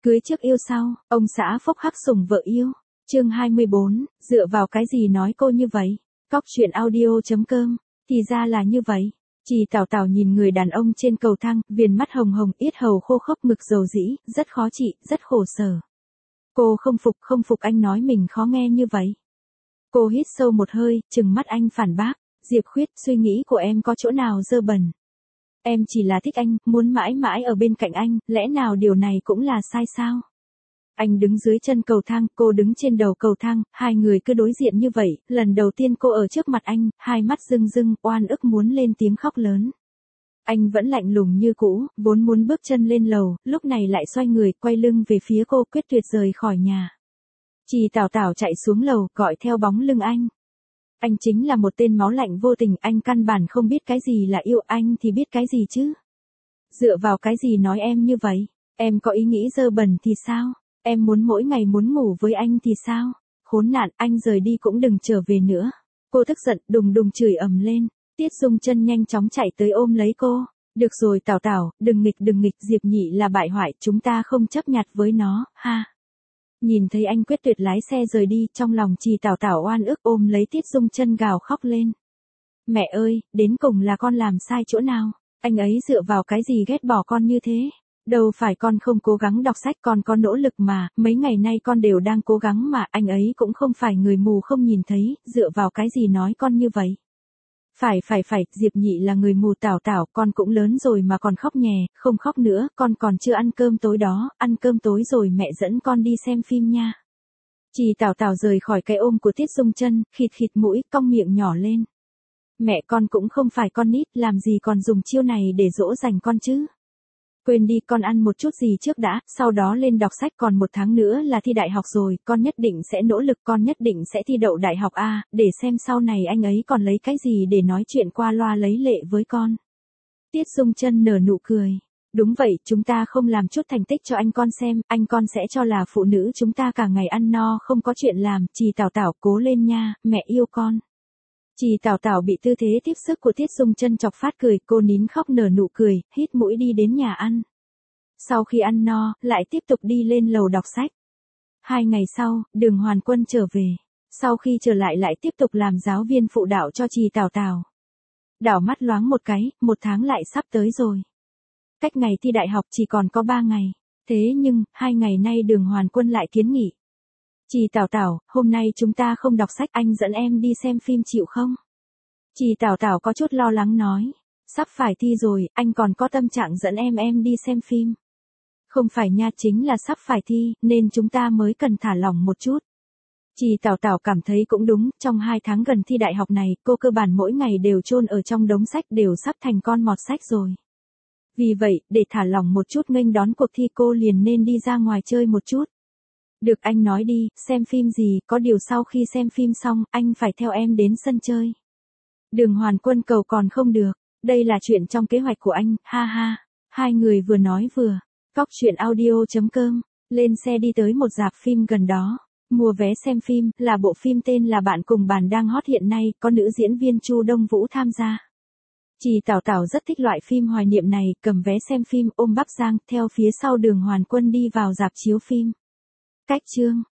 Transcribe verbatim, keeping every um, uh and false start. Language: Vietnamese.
Cưới trước yêu sau, ông xã phốc hắc sủng vợ yêu. Chương hai mươi bốn, dựa vào cái gì nói cô như vậy? Cóc truyện audio chấm com. Thì ra là như vậy. Chị Tảo Tảo nhìn người đàn ông trên cầu thang, viền mắt hồng hồng, yết hầu khô khốc, ngực dầu dĩ, rất khó chịu, rất khổ sở. Cô không phục, không phục anh nói mình khó nghe như vậy. Cô hít sâu một hơi, trừng mắt anh phản bác. Diệp Khuyết, suy nghĩ của em có chỗ nào dơ bẩn? Em chỉ là thích anh, muốn mãi mãi ở bên cạnh anh, lẽ nào điều này cũng là sai sao? Anh đứng dưới chân cầu thang, cô đứng trên đầu cầu thang, hai người cứ đối diện như vậy, lần đầu tiên cô ở trước mặt anh, hai mắt rưng rưng, oan ức muốn lên tiếng khóc lớn. Anh vẫn lạnh lùng như cũ, vốn muốn bước chân lên lầu, lúc này lại xoay người, quay lưng về phía cô, quyết tuyệt rời khỏi nhà. Chị Tảo Tảo chạy xuống lầu, gọi theo bóng lưng anh. Anh chính là một tên máu lạnh vô tình, anh căn bản không biết cái gì là yêu, anh thì biết cái gì chứ? Dựa vào cái gì nói em như vậy? Em có ý nghĩ dơ bẩn thì sao? Em muốn mỗi ngày muốn ngủ với anh thì sao? Khốn nạn, anh rời đi cũng đừng trở về nữa. Cô tức giận, đùng đùng chửi ầm lên. Tiết Dung Chân nhanh chóng chạy tới ôm lấy cô. Được rồi Tảo Tảo, đừng nghịch đừng nghịch, Diệp Nhị là bại hoại, chúng ta không chấp nhặt với nó, ha. Nhìn thấy anh quyết tuyệt lái xe rời đi, trong lòng chị Tảo Tảo oan ức ôm lấy Tiết Dung Chân gào khóc lên. Mẹ ơi, đến cùng là con làm sai chỗ nào? Anh ấy dựa vào cái gì ghét bỏ con như thế? Đâu phải con không cố gắng đọc sách, con có nỗ lực mà, mấy ngày nay con đều đang cố gắng mà, anh ấy cũng không phải người mù không nhìn thấy, dựa vào cái gì nói con như vậy? Phải phải phải, Diệp Nhị là người mù Tảo Tảo, con cũng lớn rồi mà còn khóc nhè, không khóc nữa, con còn chưa ăn cơm tối đó, ăn cơm tối rồi mẹ dẫn con đi xem phim nha. Chị Tảo Tảo rời khỏi cái ôm của Tiết Dung Chân, khịt khịt mũi, cong miệng nhỏ lên. Mẹ con cũng không phải con nít, làm gì còn dùng chiêu này để dỗ dành con chứ. Quên đi, con ăn một chút gì trước đã, sau đó lên đọc sách, còn một tháng nữa là thi đại học rồi, con nhất định sẽ nỗ lực, con nhất định sẽ thi đậu đại học A, để xem sau này anh ấy còn lấy cái gì để nói chuyện qua loa lấy lệ với con. Tiết Dung Chân nở nụ cười. Đúng vậy, chúng ta không làm chút thành tích cho anh con xem, anh con sẽ cho là phụ nữ chúng ta cả ngày ăn no không có chuyện làm, chị Tảo Tảo cố lên nha, mẹ yêu con. Chị Tảo Tảo bị tư thế tiếp sức của Tiết Dung Chân chọc phát cười, cô nín khóc nở nụ cười, hít mũi đi đến nhà ăn. Sau khi ăn no, lại tiếp tục đi lên lầu đọc sách. Hai ngày sau, Đường Hoàn Quân trở về. Sau khi trở lại lại tiếp tục làm giáo viên phụ đạo cho chị Tảo Tảo. Đảo mắt loáng một cái, một tháng lại sắp tới rồi. Cách ngày thi đại học chỉ còn có ba ngày. Thế nhưng, hai ngày nay Đường Hoàn Quân lại kiến nghị. Chị Tảo Tảo, hôm nay chúng ta không đọc sách, anh dẫn em đi xem phim chịu không? Chị Tảo Tảo có chút lo lắng nói. Sắp phải thi rồi, anh còn có tâm trạng dẫn em em đi xem phim. Không phải nha, chính là sắp phải thi, nên chúng ta mới cần thả lỏng một chút. Chị Tảo Tảo cảm thấy cũng đúng, trong hai tháng gần thi đại học này, cô cơ bản mỗi ngày đều chôn ở trong đống sách, đều sắp thành con mọt sách rồi. Vì vậy, để thả lỏng một chút nghênh đón cuộc thi, cô liền nên đi ra ngoài chơi một chút. Được, anh nói đi, xem phim gì, có điều sau khi xem phim xong, anh phải theo em đến sân chơi. Đường Hoàn Quân cầu còn không được, đây là chuyện trong kế hoạch của anh, ha ha. Hai người vừa nói vừa, cóc truyện audio chấm com, lên xe đi tới một rạp phim gần đó. Mua vé xem phim, là bộ phim tên là Bạn Cùng Bàn đang hot hiện nay, có nữ diễn viên Chu Đông Vũ tham gia. Chị Tảo Tảo rất thích loại phim hoài niệm này, cầm vé xem phim, ôm bắp rang, theo phía sau Đường Hoàn Quân đi vào rạp chiếu phim. Cách chương